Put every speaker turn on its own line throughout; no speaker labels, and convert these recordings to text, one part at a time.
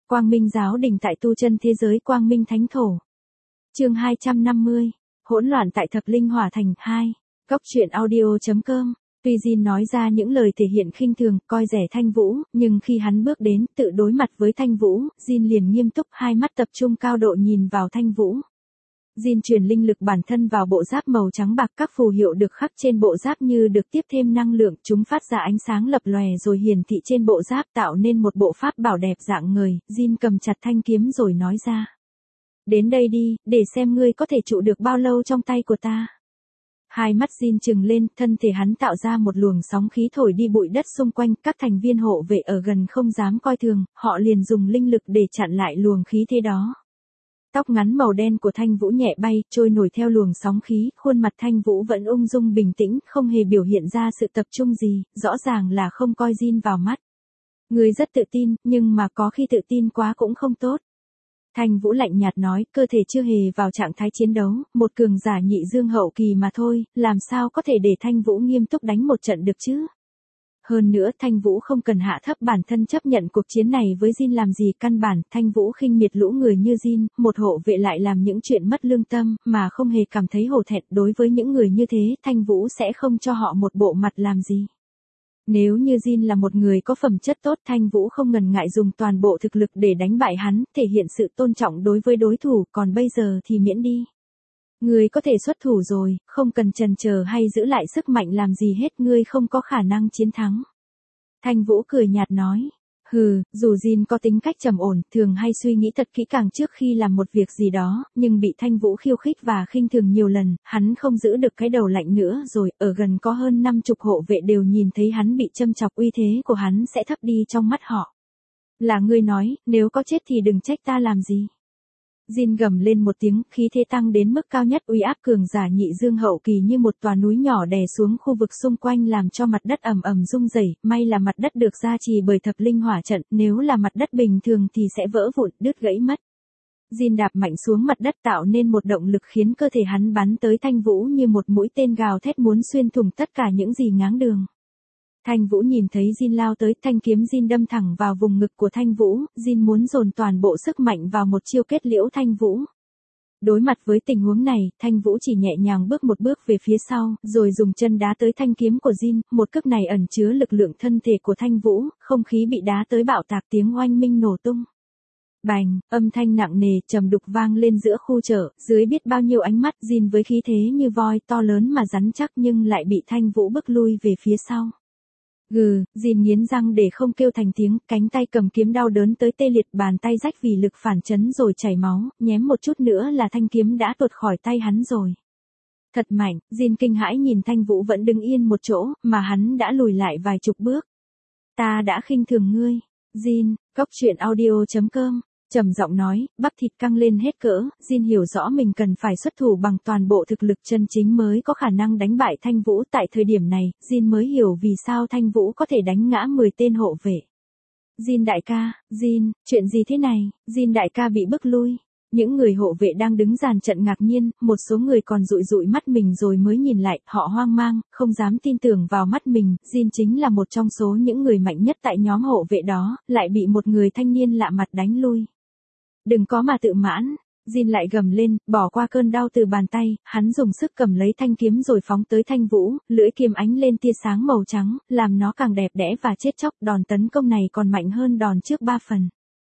Quang Minh giáo đình tại tu chân thế giới Quang Minh Thánh Thổ. Chương 250. Hỗn loạn tại Thập Linh Hỏa Thành 2. Góc truyện audio.com. Tuy Jin nói ra những lời thể hiện khinh thường, coi rẻ Thanh Vũ, nhưng khi hắn bước đến, tự đối mặt với Thanh Vũ, Jin liền nghiêm túc, hai mắt tập trung cao độ nhìn vào Thanh Vũ. Jin truyền linh lực bản thân vào bộ giáp màu trắng bạc, các phù hiệu được khắc trên bộ giáp như được tiếp thêm năng lượng, chúng phát ra ánh sáng lập lòe rồi hiển thị trên bộ giáp tạo nên một bộ pháp bảo đẹp dạng người. Jin cầm chặt thanh kiếm rồi nói ra: "Đến đây đi, để xem ngươi có thể trụ được bao lâu trong tay của ta." Hai mắt Jin trừng lên, thân thể hắn tạo ra một luồng sóng khí thổi đi bụi đất xung quanh, các thành viên hộ vệ ở gần không dám coi thường, họ liền dùng linh lực để chặn lại luồng khí thế đó. Tóc ngắn màu đen của Thanh Vũ nhẹ bay, trôi nổi theo luồng sóng khí, khuôn mặt Thanh Vũ vẫn ung dung bình tĩnh, không hề biểu hiện ra sự tập trung gì, rõ ràng là không coi Jin vào mắt. Ngươi rất tự tin, nhưng mà có khi tự tin quá cũng không tốt. Thanh Vũ lạnh nhạt nói, cơ thể chưa hề vào trạng thái chiến đấu, một cường giả nhị dương hậu kỳ mà thôi, làm sao có thể để Thanh Vũ nghiêm túc đánh một trận được chứ? Hơn nữa Thanh Vũ không cần hạ thấp bản thân chấp nhận cuộc chiến này với Jin làm gì, căn bản Thanh Vũ khinh miệt lũ người như Jin, một hộ vệ lại làm những chuyện mất lương tâm, mà không hề cảm thấy hổ thẹn. Đối với những người như thế, Thanh Vũ sẽ không cho họ một bộ mặt làm gì. Nếu như Jin là một người có phẩm chất tốt, Thanh Vũ không ngần ngại dùng toàn bộ thực lực để đánh bại hắn, thể hiện sự tôn trọng đối với đối thủ, còn bây giờ thì miễn đi. Ngươi có thể xuất thủ rồi, không cần chần chờ hay giữ lại sức mạnh làm gì hết, ngươi không có khả năng chiến thắng. Thanh Vũ cười nhạt nói. Hừ, dù Jin có tính cách trầm ổn, thường hay suy nghĩ thật kỹ càng trước khi làm một việc gì đó, nhưng bị Thanh Vũ khiêu khích và khinh thường nhiều lần, hắn không giữ được cái đầu lạnh nữa rồi, ở gần có hơn 50 hộ vệ đều nhìn thấy hắn bị châm chọc, uy thế của hắn sẽ thấp đi trong mắt họ. Là ngươi nói, nếu có chết thì đừng trách ta làm gì. Jin gầm lên một tiếng, khí thế tăng đến mức cao nhất, uy áp cường giả nhị dương hậu kỳ như một tòa núi nhỏ đè xuống khu vực xung quanh làm cho mặt đất ầm ầm rung rẩy, may là mặt đất được gia trì bởi Thập Linh Hỏa trận, nếu là mặt đất bình thường thì sẽ vỡ vụn, đứt gãy mất. Jin đạp mạnh xuống mặt đất tạo nên một động lực khiến cơ thể hắn bắn tới Thanh Vũ như một mũi tên gào thét muốn xuyên thủng tất cả những gì ngáng đường. Thanh Vũ nhìn thấy Jin lao tới, thanh kiếm Jin đâm thẳng vào vùng ngực của Thanh Vũ, Jin muốn dồn toàn bộ sức mạnh vào một chiêu kết liễu Thanh Vũ. Đối mặt với tình huống này, Thanh Vũ chỉ nhẹ nhàng bước một bước về phía sau, rồi dùng chân đá tới thanh kiếm của Jin, một cước này ẩn chứa lực lượng thân thể của Thanh Vũ, không khí bị đá tới bạo tạc, tiếng oanh minh nổ tung. Bành, âm thanh nặng nề, trầm đục vang lên giữa khu chợ, dưới biết bao nhiêu ánh mắt. Jin với khí thế như voi to lớn mà rắn chắc nhưng lại bị Thanh Vũ bức lui về phía sau. Gừ, Jin nghiến răng để không kêu thành tiếng, cánh tay cầm kiếm đau đớn tới tê liệt, bàn tay rách vì lực phản chấn rồi chảy máu, nhém một chút nữa là thanh kiếm đã tuột khỏi tay hắn rồi. Thật mạnh, Jin kinh hãi nhìn Thanh Vũ vẫn đứng yên một chỗ, mà hắn đã lùi lại vài chục bước. Ta đã khinh thường ngươi. Jin, góc truyện audio.com. Trầm giọng nói, bắp thịt căng lên hết cỡ, Jin hiểu rõ mình cần phải xuất thủ bằng toàn bộ thực lực chân chính mới có khả năng đánh bại Thanh Vũ. Tại thời điểm này, Jin mới hiểu vì sao Thanh Vũ có thể đánh ngã 10 tên hộ vệ. Jin đại ca, Jin, chuyện gì thế này? Jin đại ca bị bức lui. Những người hộ vệ đang đứng dàn trận ngạc nhiên, một số người còn dụi dụi mắt mình rồi mới nhìn lại, họ hoang mang, không dám tin tưởng vào mắt mình. Jin chính là một trong số những người mạnh nhất tại nhóm hộ vệ đó, lại bị một người thanh niên lạ mặt đánh lui. Đừng có mà tự mãn. Jin lại gầm lên, bỏ qua cơn đau từ bàn tay, hắn dùng sức cầm lấy thanh kiếm rồi phóng tới Thanh Vũ, lưỡi kiếm ánh lên tia sáng màu trắng, làm nó càng đẹp đẽ và chết chóc. Đòn tấn công này còn mạnh hơn đòn trước 3 phần.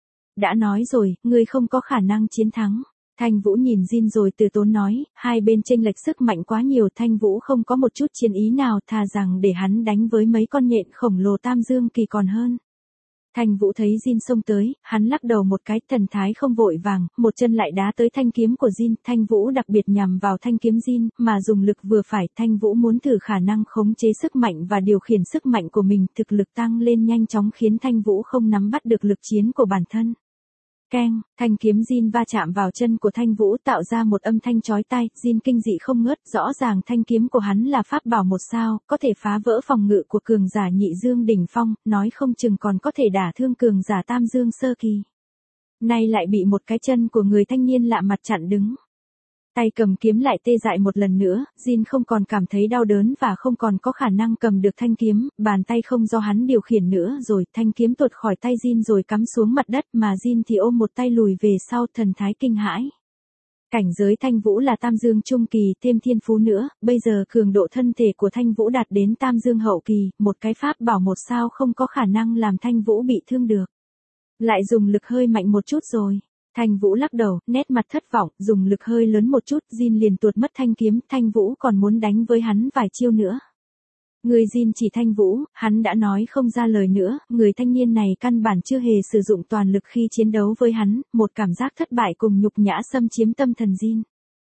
Đã nói rồi, ngươi không có khả năng chiến thắng. Thanh Vũ nhìn Jin rồi từ tốn nói, hai bên chênh lệch sức mạnh quá nhiều, Thanh Vũ không có một chút chiến ý nào, thà rằng để hắn đánh với mấy con nhện khổng lồ tam dương kỳ còn hơn. Thanh Vũ thấy Jin xông tới, hắn lắc đầu một cái, thần thái không vội vàng, một chân lại đá tới thanh kiếm của Jin. Thanh Vũ đặc biệt nhằm vào thanh kiếm Jin, mà dùng lực vừa phải. Thanh Vũ muốn thử khả năng khống chế sức mạnh và điều khiển sức mạnh của mình, thực lực tăng lên nhanh chóng khiến Thanh Vũ không nắm bắt được lực chiến của bản thân. Keng, thanh kiếm Jin va chạm vào chân của Thanh Vũ tạo ra một âm thanh chói tai. Jin kinh dị không ngớt, rõ ràng thanh kiếm của hắn là pháp bảo 1 sao, có thể phá vỡ phòng ngự của cường giả nhị dương đỉnh phong, nói không chừng còn có thể đả thương cường giả tam dương sơ kỳ. Nay lại bị một cái chân của người thanh niên lạ mặt chặn đứng. Tay cầm kiếm lại tê dại một lần nữa, Jin không còn cảm thấy đau đớn và không còn có khả năng cầm được thanh kiếm, bàn tay không do hắn điều khiển nữa rồi, thanh kiếm tuột khỏi tay Jin rồi cắm xuống mặt đất mà Jin thì ôm một tay lùi về sau, thần thái kinh hãi. Cảnh giới Thanh Vũ là Tam Dương Trung Kỳ thêm thiên phú nữa, bây giờ cường độ thân thể của Thanh Vũ đạt đến Tam Dương Hậu Kỳ, một cái pháp bảo một sao không có khả năng làm Thanh Vũ bị thương được. Lại dùng lực hơi mạnh một chút rồi. Thanh Vũ lắc đầu, nét mặt thất vọng, dùng lực hơi lớn một chút, Jin liền tuột mất thanh kiếm, Thanh Vũ còn muốn đánh với hắn vài chiêu nữa. Người Jin chỉ Thanh Vũ, hắn đã nói không ra lời nữa, người thanh niên này căn bản chưa hề sử dụng toàn lực khi chiến đấu với hắn, một cảm giác thất bại cùng nhục nhã xâm chiếm tâm thần Jin.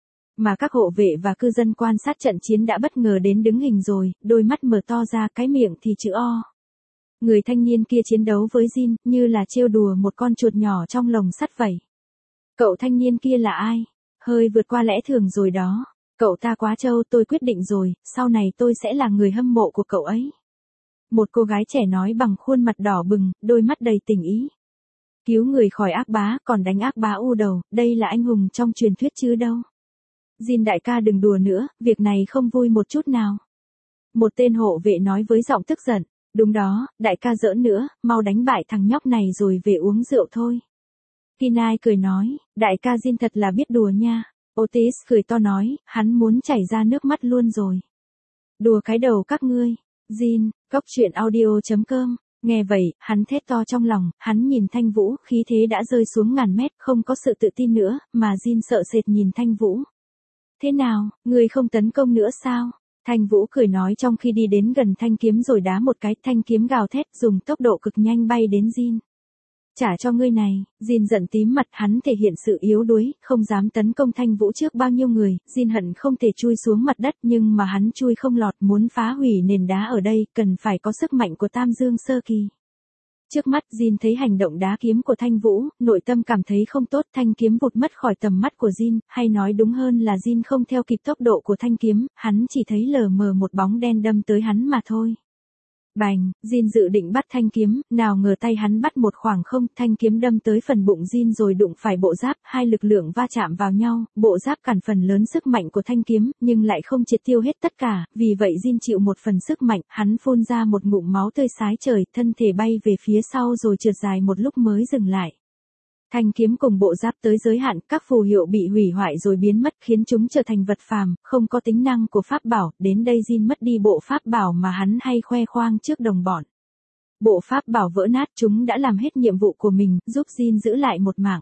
Mà các hộ vệ và cư dân quan sát trận chiến đã bất ngờ đến đứng hình rồi, đôi mắt mở to ra, cái miệng thì chữ O. Người thanh niên kia chiến đấu với Jin, như là trêu đùa một con chuột nhỏ trong lồng sắt vậy. Cậu thanh niên kia là ai? Hơi vượt qua lẽ thường rồi đó. Cậu ta quá trâu, tôi quyết định rồi, sau này tôi sẽ là người hâm mộ của cậu ấy. Một cô gái trẻ nói bằng khuôn mặt đỏ bừng, đôi mắt đầy tình ý. Cứu người khỏi ác bá, còn đánh ác bá u đầu, đây là anh hùng trong truyền thuyết chứ đâu. Jin đại ca đừng đùa nữa, việc này không vui một chút nào. Một tên hộ vệ nói với giọng tức giận. Đúng đó, đại ca giỡn nữa, mau đánh bại thằng nhóc này rồi về uống rượu thôi. Kinai cười nói, đại ca Jin thật là biết đùa nha. Otis cười to nói, hắn muốn chảy ra nước mắt luôn rồi. Đùa cái đầu các ngươi. Jin, cốc truyện audio.com. Nghe vậy, hắn thét to trong lòng, hắn nhìn Thanh Vũ, khí thế đã rơi xuống ngàn mét, không có sự tự tin nữa, mà Jin sợ sệt nhìn Thanh Vũ. Thế nào, ngươi không tấn công nữa sao? Thanh Vũ cười nói trong khi đi đến gần thanh kiếm rồi đá một cái, thanh kiếm gào thét dùng tốc độ cực nhanh bay đến Jin. Trả cho ngươi này, Jin giận tím mặt, hắn thể hiện sự yếu đuối, không dám tấn công Thanh Vũ trước bao nhiêu người, Jin hận không thể chui xuống mặt đất nhưng mà hắn chui không lọt, muốn phá hủy nền đá ở đây, cần phải có sức mạnh của Tam Dương Sơ Kỳ. Trước mắt Jin thấy hành động đá kiếm của Thanh Vũ, nội tâm cảm thấy không tốt, thanh kiếm vụt mất khỏi tầm mắt của Jin, hay nói đúng hơn là Jin không theo kịp tốc độ của thanh kiếm, hắn chỉ thấy lờ mờ một bóng đen đâm tới hắn mà thôi. Bành, Jin dự định bắt thanh kiếm, nào ngờ tay hắn bắt một khoảng không, thanh kiếm đâm tới phần bụng Jin rồi đụng phải bộ giáp, hai lực lượng va chạm vào nhau, bộ giáp cản phần lớn sức mạnh của thanh kiếm, nhưng lại không triệt tiêu hết tất cả, vì vậy Jin chịu một phần sức mạnh, hắn phun ra một ngụm máu tươi xái trời, thân thể bay về phía sau rồi trượt dài một lúc mới dừng lại. Thanh kiếm cùng bộ giáp tới giới hạn, các phù hiệu bị hủy hoại rồi biến mất khiến chúng trở thành vật phàm, không có tính năng của pháp bảo, đến đây Jin mất đi bộ pháp bảo mà hắn hay khoe khoang trước đồng bọn. Bộ pháp bảo vỡ nát, chúng đã làm hết nhiệm vụ của mình, giúp Jin giữ lại một mạng.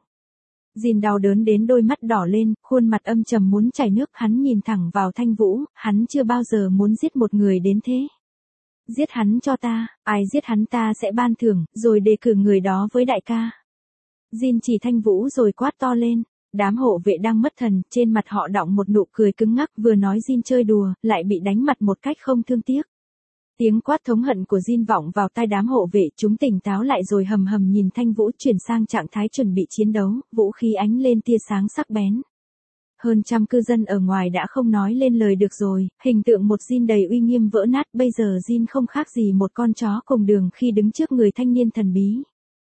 Jin đau đớn đến đôi mắt đỏ lên, khuôn mặt âm trầm muốn chảy nước, hắn nhìn thẳng vào Thanh Vũ, hắn chưa bao giờ muốn giết một người đến thế. Giết hắn cho ta, ai giết hắn ta sẽ ban thưởng, rồi đề cử người đó với đại ca. Jin chỉ Thanh Vũ rồi quát to lên. Đám hộ vệ đang mất thần, trên mặt họ đọng một nụ cười cứng ngắc, vừa nói Jin chơi đùa, lại bị đánh mặt một cách không thương tiếc. Tiếng quát thống hận của Jin vọng vào tai đám hộ vệ, chúng tỉnh táo lại rồi hầm hầm nhìn Thanh Vũ chuyển sang trạng thái chuẩn bị chiến đấu, vũ khí ánh lên tia sáng sắc bén. Hơn trăm cư dân ở ngoài đã không nói lên lời được rồi, hình tượng một Jin đầy uy nghiêm vỡ nát, bây giờ Jin không khác gì một con chó cùng đường khi đứng trước người thanh niên thần bí.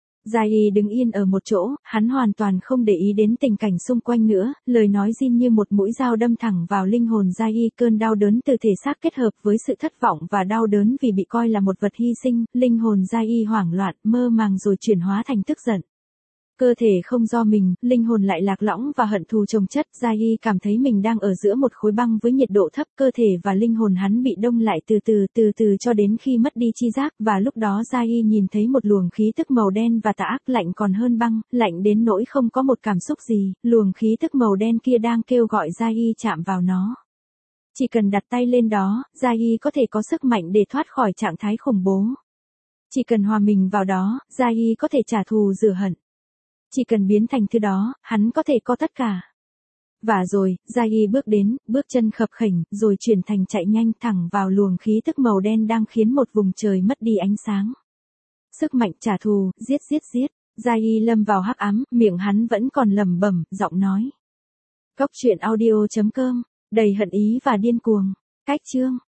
Jai đứng yên ở một chỗ, hắn hoàn toàn không để ý đến tình cảnh xung quanh nữa, lời nói Jin như một mũi dao đâm thẳng vào linh hồn Jai, cơn đau đớn từ thể xác kết hợp với sự thất vọng và đau đớn vì bị coi là một vật hy sinh, linh hồn Jai hoảng loạn, mơ màng rồi chuyển hóa thành tức giận. Cơ thể không do mình, linh hồn lại lạc lõng và hận thù chồng chất, Jai cảm thấy mình đang ở giữa một khối băng với nhiệt độ thấp, cơ thể và linh hồn hắn bị đông lại từ từ cho đến khi mất đi chi giác, và lúc đó Jai nhìn thấy một luồng khí tức màu đen và tà ác, lạnh còn hơn băng, lạnh đến nỗi không có một cảm xúc gì, luồng khí tức màu đen kia đang kêu gọi Jai chạm vào nó. Chỉ cần đặt tay lên đó, Jai có thể có sức mạnh để thoát khỏi trạng thái khủng bố. Chỉ cần hòa mình vào đó, Jai có thể trả thù rửa hận. Chỉ cần biến thành thứ đó, hắn có thể có tất cả. Và rồi, Jai bước đến, bước chân khập khểnh, rồi chuyển thành chạy nhanh thẳng vào luồng khí tức màu đen đang khiến một vùng trời mất đi ánh sáng. Sức mạnh trả thù, giết. Jai lâm vào hắc ám, miệng hắn vẫn còn lẩm bẩm, giọng nói. Cốc truyện audio.com, đầy hận ý và điên cuồng. Cách chương.